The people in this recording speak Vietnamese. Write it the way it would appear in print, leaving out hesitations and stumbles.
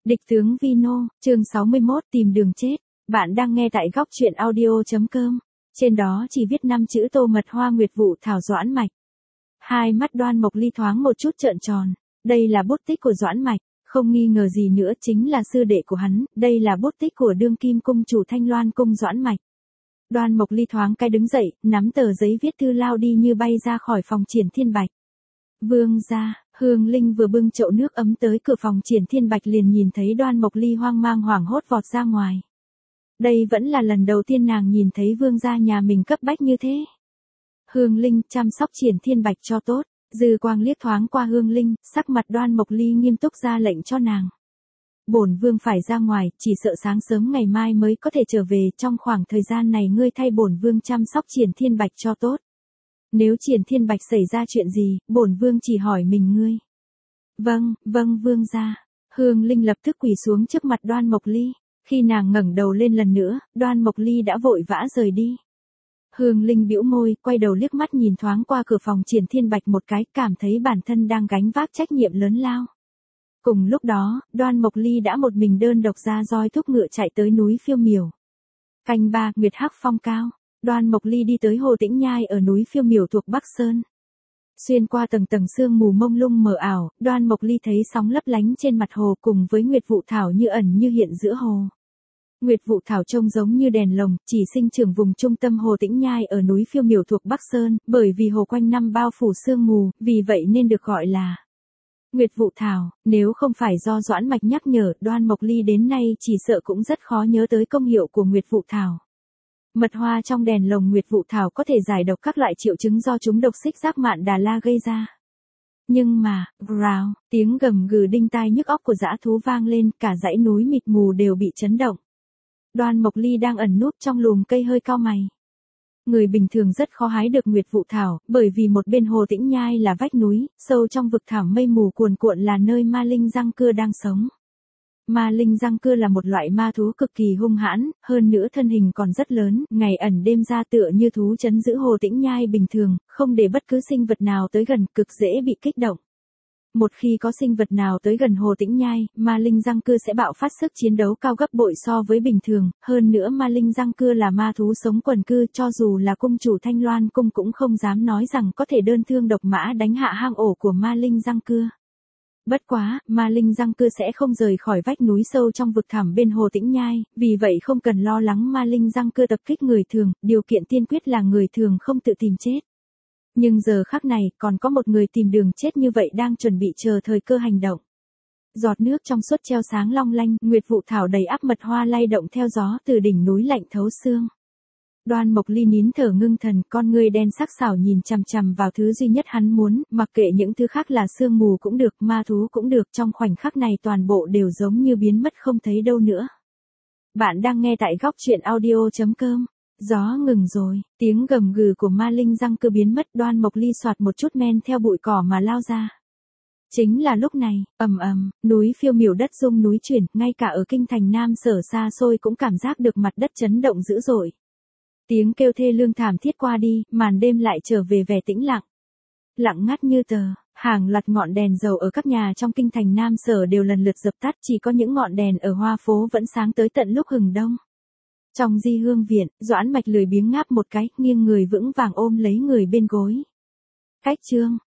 Địch tướng Vino, chương 61 tìm đường chết. Bạn đang nghe tại góc truyện audio.com. Trên đó chỉ viết 5 chữ Tô Mật Hoa Nguyệt Vụ Thảo Doãn Mạch. Hai mắt Đoan Mộc Ly thoáng một chút trợn tròn. Đây là bút tích của Doãn Mạch, không nghi ngờ gì nữa chính là sư đệ của hắn. Đây là bút tích của đương kim cung chủ Thanh Loan cung Doãn Mạch. Đoan Mộc Ly thoáng cái đứng dậy, nắm tờ giấy viết thư lao đi như bay ra khỏi phòng Triển Thiên Bạch. Vương gia, Hương Linh vừa bưng chậu nước ấm tới cửa phòng Triển Thiên Bạch liền nhìn thấy Đoan Mộc Ly hoang mang hoảng hốt vọt ra ngoài. Đây vẫn là lần đầu tiên nàng nhìn thấy vương gia nhà mình cấp bách như thế. Hương Linh, chăm sóc Triển Thiên Bạch cho tốt. Dư quang liếc thoáng qua Hương Linh, sắc mặt Đoan Mộc Ly nghiêm túc ra lệnh cho nàng. Bổn vương phải ra ngoài, chỉ sợ sáng sớm ngày mai mới có thể trở về, trong khoảng thời gian này ngươi thay bổn vương chăm sóc Triển Thiên Bạch cho tốt. Nếu Triển Thiên Bạch xảy ra chuyện gì, bổn vương chỉ hỏi mình ngươi. Vâng, vương gia. Hương Linh lập tức quỳ xuống trước mặt Đoan Mộc Ly. Khi nàng ngẩng đầu lên lần nữa, Đoan Mộc Ly đã vội vã rời đi. Hương Linh bĩu môi, quay đầu liếc mắt nhìn thoáng qua cửa phòng Triển Thiên Bạch một cái, cảm thấy bản thân đang gánh vác trách nhiệm lớn lao. Cùng lúc đó, Đoan Mộc Ly đã một mình đơn độc ra roi thúc ngựa chạy tới núi Phiêu Miểu. Canh 3, Nguyệt Hắc Phong cao. Đoan Mộc Ly đi tới Hồ Tĩnh Nhai ở núi Phiêu Miểu thuộc Bắc Sơn. Xuyên qua tầng tầng sương mù mông lung mờ ảo, Đoan Mộc Ly thấy sóng lấp lánh trên mặt hồ cùng với Nguyệt Vụ Thảo như ẩn như hiện giữa hồ. Nguyệt Vụ Thảo trông giống như đèn lồng, chỉ sinh trưởng vùng trung tâm Hồ Tĩnh Nhai ở núi Phiêu Miểu thuộc Bắc Sơn, bởi vì hồ quanh năm bao phủ sương mù, vì vậy nên được gọi là Nguyệt Vụ Thảo. Nếu không phải do Doãn Mạch nhắc nhở, Đoan Mộc Ly đến nay chỉ sợ cũng rất khó nhớ tới công hiệu của Nguyệt Vụ Thảo. Mật hoa trong đèn lồng Nguyệt Vụ Thảo có thể giải độc các loại triệu chứng do chúng độc xích giác mạn Đà La gây ra. Nhưng mà, rào, tiếng gầm gừ đinh tai nhức óc của dã thú vang lên, cả dãy núi mịt mù đều bị chấn động. Đoan Mộc Ly đang ẩn núp trong lùm cây hơi cau mày. Người bình thường rất khó hái được Nguyệt Vụ Thảo, bởi vì một bên Hồ Tĩnh Nhai là vách núi, sâu trong vực thẳm mây mù cuồn cuộn là nơi ma linh răng cưa đang sống. Ma linh răng cưa là một loại ma thú cực kỳ hung hãn, hơn nữa thân hình còn rất lớn, ngày ẩn đêm ra tựa như thú trấn giữ Hồ Tĩnh Nhai bình thường, không để bất cứ sinh vật nào tới gần, cực dễ bị kích động. Một khi có sinh vật nào tới gần Hồ Tĩnh Nhai, ma linh răng cưa sẽ bạo phát sức chiến đấu cao gấp bội so với bình thường, hơn nữa ma linh răng cưa là ma thú sống quần cư, cho dù là cung chủ Thanh Loan cung cũng không dám nói rằng có thể đơn thương độc mã đánh hạ hang ổ của ma linh răng cưa. Bất quá, ma linh răng cưa sẽ không rời khỏi vách núi sâu trong vực thẳm bên Hồ Tĩnh Nhai, vì vậy không cần lo lắng ma linh răng cưa tập kích người thường, điều kiện tiên quyết là người thường không tự tìm chết. Nhưng giờ khắc này, còn có một người tìm đường chết như vậy đang chuẩn bị chờ thời cơ hành động. Giọt nước trong suốt treo sáng long lanh, Nguyệt Vụ Thảo đầy ắp mật hoa lay động theo gió từ đỉnh núi lạnh thấu xương. Đoan Mộc Ly nín thở ngưng thần, con ngươi đen sắc sảo nhìn chằm chằm vào thứ duy nhất hắn muốn, mặc kệ những thứ khác là sương mù cũng được, ma thú cũng được, trong khoảnh khắc này toàn bộ đều giống như biến mất không thấy đâu nữa. Bạn đang nghe tại góc truyện audio.com. Gió ngừng rồi, tiếng gầm gừ của ma linh răng cưa biến mất, Đoan Mộc Ly soạt một chút men theo bụi cỏ mà lao ra. Chính là lúc này, ầm ầm, núi Phiêu Miểu đất rung núi chuyển, ngay cả ở kinh thành Nam Sở xa xôi cũng cảm giác được mặt đất chấn động dữ dội. Tiếng kêu thê lương thảm thiết qua đi, màn đêm lại trở về vẻ tĩnh lặng. Lặng ngắt như tờ, hàng loạt ngọn đèn dầu ở các nhà trong kinh thành Nam Sở đều lần lượt dập tắt, chỉ có những ngọn đèn ở Hoa Phố vẫn sáng tới tận lúc hừng đông. Trong Di Hương viện, Doãn Mạch lười biếng ngáp một cái, nghiêng người vững vàng ôm lấy người bên gối. Cách chương